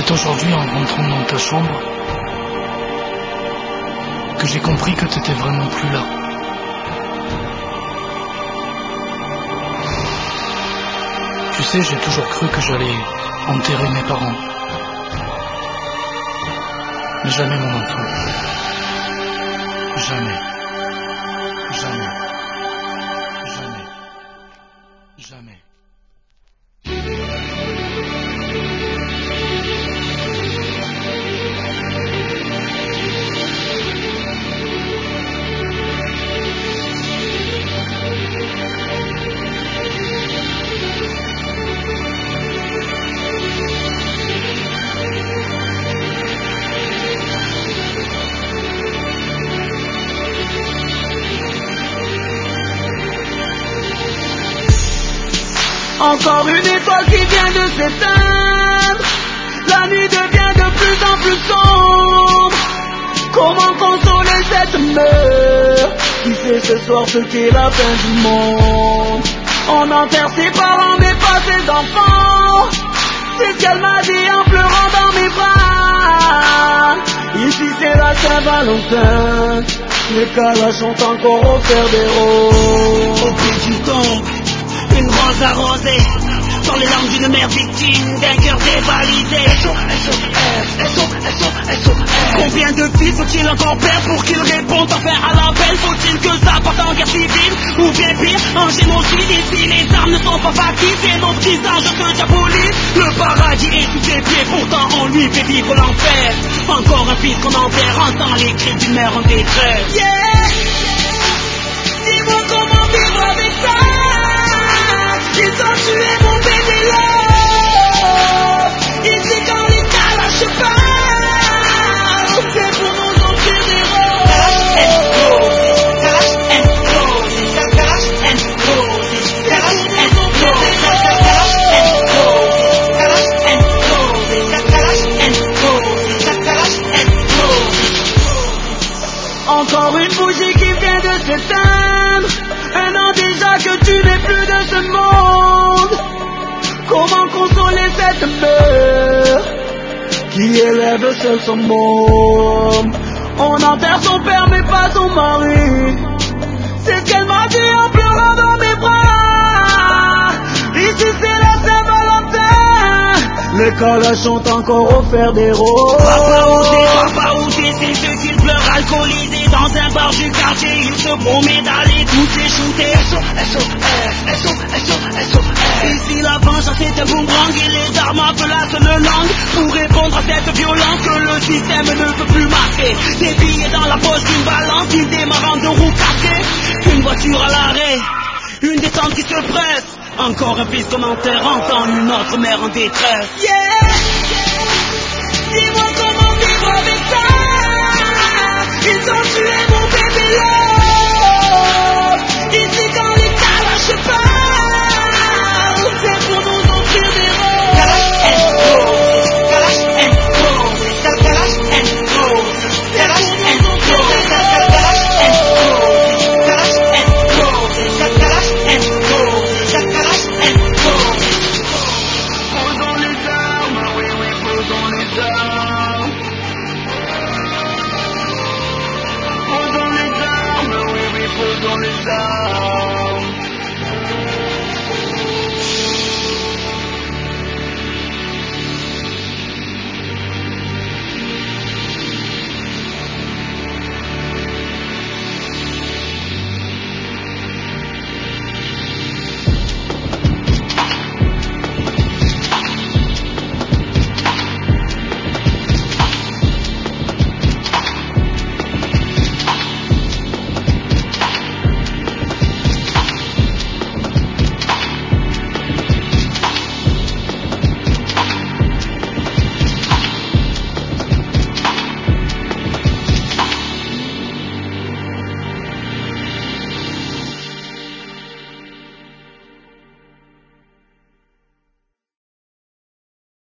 C'est aujourd'hui, en rentrant dans ta chambre, que j'ai compris que t'étais vraiment plus là. Tu sais, j'ai toujours cru que j'allais enterrer mes parents. Mais jamais mon enfant. Jamais. Jamais. Jamais. Jamais. Encore une étoile qui vient de s'éteindre. La nuit devient de plus en plus sombre. Comment consoler cette mère qui sait ce soir ce qu'est la fin du monde? On enterre ses parents mais pas ses enfants. C'est ce qu'elle m'a dit en pleurant dans mes bras. Ici c'est la Saint-Valentin. Les calages sont encore offerts des roses. Au pied du tombe, une rose arrosée, dans les larmes d'une mère victime d'un cœur dévalisé. Combien de filles faut-il encore perdre pour qu'ils répondent enfin à l'appel? Faut-il que ça parte en guerre civile ou bien pire en génocide? Ici les armes ne sont pas factices et nos petits anges se diabolisent. Le paradis est sous ses pieds, pourtant on lui fait vivre l'enfer. Encore un fils qu'on enterre, entend les cris d'une mère en détresse. Yeah. Dis-moi comment vivre avec ça. Ils ont tué mon bébé là. Ici quand les calages parlent, c'est pour nous enfuir des Encore une bougie qui vient de s'éteindre. Un an déjà que tu n'es plus de ce monde. Comment consoler cette mère qui élève seule son môme? On enterre son père mais pas son mari. C'est ce qu'elle m'a dit en pleurant dans mes bras. Ici c'est la Saint-Valentin. Les calages sont encore offerts des roses. Papa où t'es, c'est ceux qui pleurent alcoolisés. Dans un bar du quartier, ils se promettent d'aller tous les shooter. Ici la vengeance est un boomerang et les armes appellent la seule langue pour répondre à cette violence que le système ne peut plus masquer. Des billets dans la poche d'une balance, une démarre en deux roues cassées, une voiture à l'arrêt, une descente qui se presse. Encore un fils commentaire entend une autre mère en détresse. Yeah. Dis-moi comment vivre avec ça. Ils ont tué mon bébé là. Ici